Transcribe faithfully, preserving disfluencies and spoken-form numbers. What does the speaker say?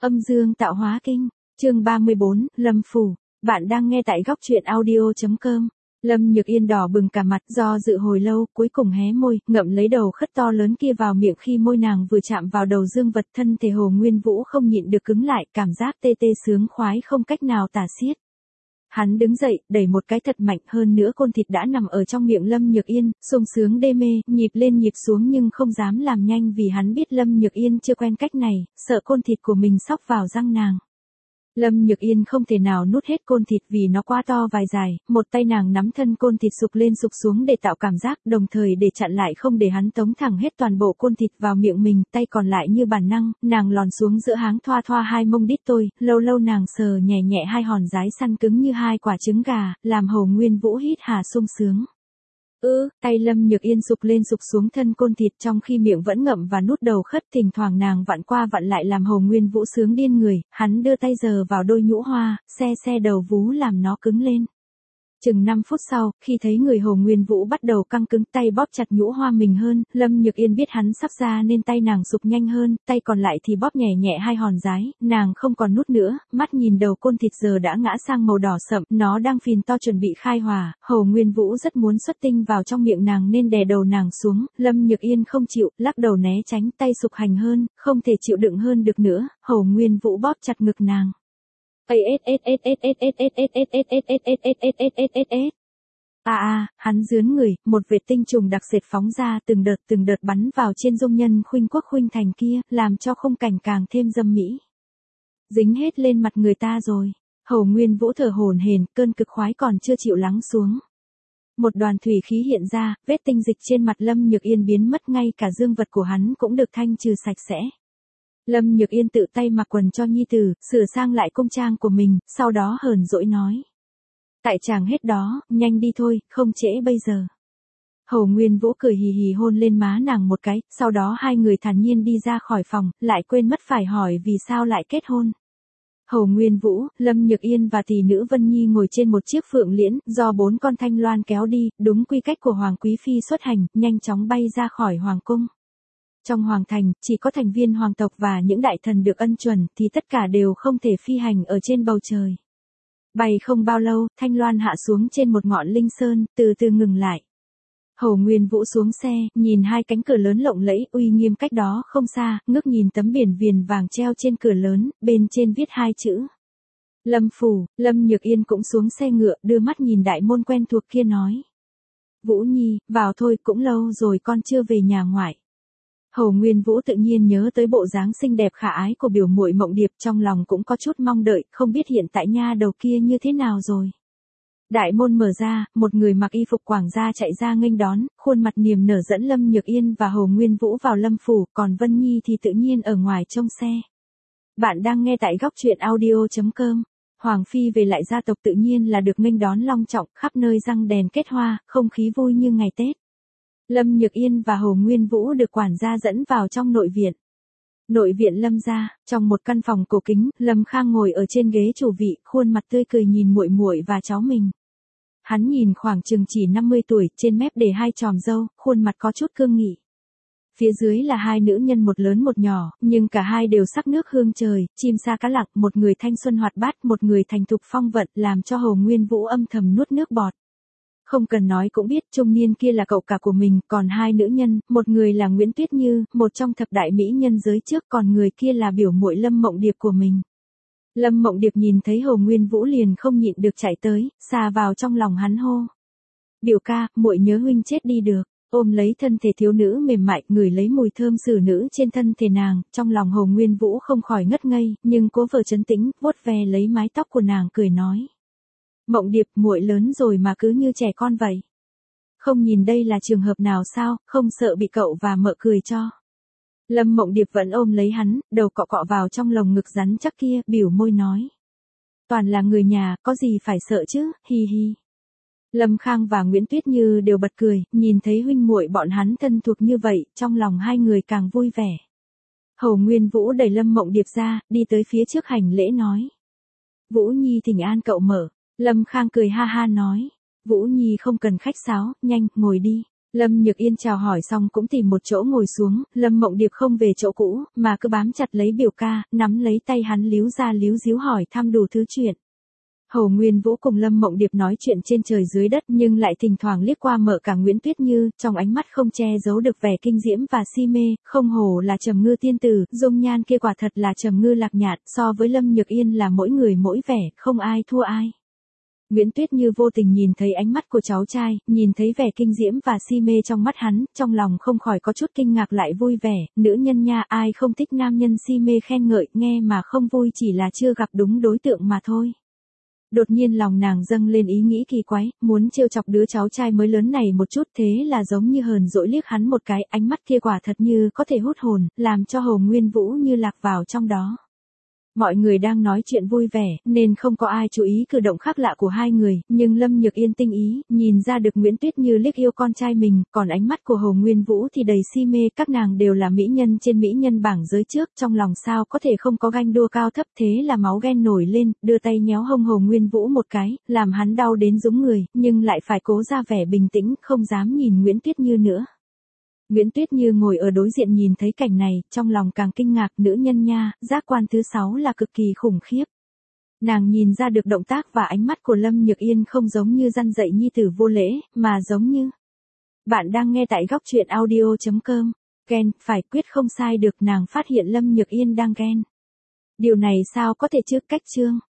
Âm dương tạo hóa kinh, chương ba mươi bốn, Lâm Phủ. Bạn đang nghe tại góc truyện audio chấm com. Lâm Nhược Yên đỏ bừng cả mặt, do dự hồi lâu, cuối cùng hé môi, ngậm lấy đầu khất to lớn kia vào miệng. Khi môi nàng vừa chạm vào đầu dương vật, thân thể Hồ Nguyên Vũ không nhịn được cứng lại, cảm giác tê tê sướng khoái không cách nào tả xiết. Hắn đứng dậy, đẩy một cái thật mạnh, hơn nữa côn thịt đã nằm ở trong miệng Lâm Nhược Yên, sung sướng đê mê, nhịp lên nhịp xuống nhưng không dám làm nhanh vì hắn biết Lâm Nhược Yên chưa quen cách này, sợ côn thịt của mình xóc vào răng nàng. Lâm Nhược Yên không thể nào nuốt hết côn thịt vì nó quá to vài dài, một tay nàng nắm thân côn thịt sụp lên sụp xuống để tạo cảm giác, đồng thời để chặn lại không để hắn tống thẳng hết toàn bộ côn thịt vào miệng mình, tay còn lại như bản năng, nàng lòn xuống giữa háng thoa thoa hai mông đít tôi, lâu lâu nàng sờ nhẹ nhẹ hai hòn dái săn cứng như hai quả trứng gà, làm Hồ Nguyên Vũ hít hà sung sướng. Ừ, tay Lâm Nhược Yên sụp lên sụp xuống thân côn thịt trong khi miệng vẫn ngậm và nút đầu khất, thỉnh thoảng nàng vặn qua vặn lại làm Hồ Nguyên Vũ sướng điên người, hắn đưa tay giơ vào đôi nhũ hoa, xe xe đầu vú làm nó cứng lên. Chừng năm phút sau, khi thấy người Hồ Nguyên Vũ bắt đầu căng cứng, tay bóp chặt nhũ hoa mình hơn, Lâm Nhược Yên biết hắn sắp ra nên tay nàng sụp nhanh hơn, tay còn lại thì bóp nhẹ nhẹ hai hòn dái, nàng không còn nút nữa, mắt nhìn đầu côn thịt giờ đã ngã sang màu đỏ sậm, nó đang phìn to chuẩn bị khai hỏa, Hồ Nguyên Vũ rất muốn xuất tinh vào trong miệng nàng nên đè đầu nàng xuống, Lâm Nhược Yên không chịu, lắc đầu né tránh, tay sụp hành hơn, không thể chịu đựng hơn được nữa, Hồ Nguyên Vũ bóp chặt ngực nàng. À à, hắn rướn người, một vệt tinh trùng đặc sệt phóng ra từng đợt từng đợt bắn vào trên dung nhân khuynh quốc khuynh thành kia, làm cho khung cảnh càng thêm dâm mỹ. Dính hết lên mặt người ta rồi. Hồ Nguyên Vũ thở hổn hển, cơn cực khoái còn chưa chịu lắng xuống. Một đoàn thủy khí hiện ra, vết tinh dịch trên mặt Lâm Nhược Yên biến mất, ngay cả dương vật của hắn cũng được thanh trừ sạch sẽ. Lâm Nhược Yên tự tay mặc quần cho nhi tử, sửa sang lại cung trang của mình, sau đó hờn dỗi nói. Tại chàng hết đó, nhanh đi thôi, không trễ bây giờ. Hồ Nguyên Vũ cười hì hì hôn lên má nàng một cái, sau đó hai người thản nhiên đi ra khỏi phòng, lại quên mất phải hỏi vì sao lại kết hôn. Hồ Nguyên Vũ, Lâm Nhược Yên và tỷ nữ Vân Nhi ngồi trên một chiếc phượng liễn, do bốn con thanh loan kéo đi, đúng quy cách của Hoàng Quý Phi xuất hành, nhanh chóng bay ra khỏi Hoàng Cung. Trong Hoàng Thành, chỉ có thành viên hoàng tộc và những đại thần được ân chuẩn, thì tất cả đều không thể phi hành ở trên bầu trời. Bay không bao lâu, Thanh Loan hạ xuống trên một ngọn linh sơn, từ từ ngừng lại. Hồ Nguyên Vũ xuống xe, nhìn hai cánh cửa lớn lộng lẫy, uy nghiêm cách đó không xa, ngước nhìn tấm biển viền vàng treo trên cửa lớn, bên trên viết hai chữ. Lâm Phủ. Lâm Nhược Yên cũng xuống xe ngựa, đưa mắt nhìn đại môn quen thuộc kia nói. Vũ Nhi, vào thôi, cũng lâu rồi con chưa về nhà ngoại. Hồ Nguyên Vũ tự nhiên nhớ tới bộ dáng xinh đẹp khả ái của biểu muội Mộng Điệp, trong lòng cũng có chút mong đợi, không biết hiện tại nha đầu kia như thế nào rồi. Đại môn mở ra, một người mặc y phục quảng gia chạy ra nghênh đón, khuôn mặt niềm nở dẫn Lâm Nhược Yên và Hồ Nguyên Vũ vào Lâm Phủ, còn Vân Nhi thì tự nhiên ở ngoài trông xe. Bạn đang nghe tại góc truyện audio chấm com. Hoàng Phi về lại gia tộc tự nhiên là được nghênh đón long trọng, khắp nơi răng đèn kết hoa, không khí vui như ngày Tết. Lâm Nhược Yên và Hồ Nguyên Vũ được quản gia dẫn vào trong nội viện. Nội viện Lâm gia, trong một căn phòng cổ kính, Lâm Khang ngồi ở trên ghế chủ vị, khuôn mặt tươi cười nhìn muội muội và cháu mình. Hắn nhìn khoảng chừng chỉ năm mươi tuổi, trên mép để hai chòm râu, khuôn mặt có chút cương nghị. Phía dưới là hai nữ nhân một lớn một nhỏ, nhưng cả hai đều sắc nước hương trời, chim sa cá lặng, một người thanh xuân hoạt bát, một người thành thục phong vận, làm cho Hồ Nguyên Vũ âm thầm nuốt nước bọt. Không cần nói cũng biết trung niên kia là cậu cả của mình, còn hai nữ nhân, một người là Nguyễn Tuyết Như, một trong thập đại mỹ nhân giới trước, còn người kia là biểu muội Lâm Mộng Điệp của mình. Lâm Mộng Điệp nhìn thấy Hồ Nguyên Vũ liền không nhịn được chạy tới, xà vào trong lòng hắn hô. Biểu ca, muội nhớ huynh chết đi được, ôm lấy thân thể thiếu nữ mềm mại, ngửi lấy mùi thơm xử nữ trên thân thể nàng, trong lòng Hồ Nguyên Vũ không khỏi ngất ngây, nhưng cố vờ trấn tĩnh, vuốt ve lấy mái tóc của nàng cười nói. Mộng Điệp, muội lớn rồi mà cứ như trẻ con vậy. Không nhìn đây là trường hợp nào sao, không sợ bị cậu và mợ cười cho. Lâm Mộng Điệp vẫn ôm lấy hắn, đầu cọ cọ vào trong lồng ngực rắn chắc kia, biểu môi nói. Toàn là người nhà, có gì phải sợ chứ, hi hi. Lâm Khang và Nguyễn Tuyết Như đều bật cười, nhìn thấy huynh muội bọn hắn thân thuộc như vậy, trong lòng hai người càng vui vẻ. Hồ Nguyên Vũ đẩy Lâm Mộng Điệp ra, đi tới phía trước hành lễ nói. Vũ Nhi thỉnh an cậu mở. Lâm Khang cười ha ha nói, Vũ Nhi không cần khách sáo, nhanh, ngồi đi. Lâm Nhược Yên chào hỏi xong cũng tìm một chỗ ngồi xuống, Lâm Mộng Điệp không về chỗ cũ, mà cứ bám chặt lấy biểu ca, nắm lấy tay hắn líu ra líu díu hỏi thăm đủ thứ chuyện. Hồ Nguyên Vũ cùng Lâm Mộng Điệp nói chuyện trên trời dưới đất nhưng lại thỉnh thoảng liếc qua Mợ Cả Nguyễn Tuyết Như, trong ánh mắt không che giấu được vẻ kinh diễm và si mê, không hổ là Trầm Ngư tiên tử, dung nhan kia quả thật là Trầm Ngư lạc nhạn, so với Lâm Nhược Yên là mỗi người mỗi vẻ, không ai thua ai. Nguyễn Tuyết Như vô tình nhìn thấy ánh mắt của cháu trai, nhìn thấy vẻ kinh diễm và si mê trong mắt hắn, trong lòng không khỏi có chút kinh ngạc lại vui vẻ, nữ nhân nha, ai không thích nam nhân si mê khen ngợi, nghe mà không vui chỉ là chưa gặp đúng đối tượng mà thôi. Đột nhiên lòng nàng dâng lên ý nghĩ kỳ quái, muốn trêu chọc đứa cháu trai mới lớn này một chút, thế là giống như hờn dỗi liếc hắn một cái, ánh mắt kia quả thật như có thể hút hồn, làm cho Hồ Nguyên Vũ như lạc vào trong đó. Mọi người đang nói chuyện vui vẻ, nên không có ai chú ý cử động khác lạ của hai người, nhưng Lâm Nhược Yên tinh ý, nhìn ra được Nguyễn Tuyết Như liếc yêu con trai mình, còn ánh mắt của Hồ Nguyên Vũ thì đầy si mê, các nàng đều là mỹ nhân trên mỹ nhân bảng giới trước, trong lòng sao có thể không có ganh đua cao thấp, thế là máu ghen nổi lên, đưa tay nhéo hông Hồ Nguyên Vũ một cái, làm hắn đau đến rúng người, nhưng lại phải cố ra vẻ bình tĩnh, không dám nhìn Nguyễn Tuyết Như nữa. Nguyễn Tuyết Như ngồi ở đối diện nhìn thấy cảnh này, trong lòng càng kinh ngạc, nữ nhân nha, giác quan thứ sáu là cực kỳ khủng khiếp. Nàng nhìn ra được động tác và ánh mắt của Lâm Nhược Yên không giống như răn dạy nhi tử vô lễ, mà giống như... Bạn đang nghe tại góc truyện audio chấm com. Ghen, phải quyết không sai được, nàng phát hiện Lâm Nhược Yên đang ghen. Điều này sao có thể chứ, cách chương.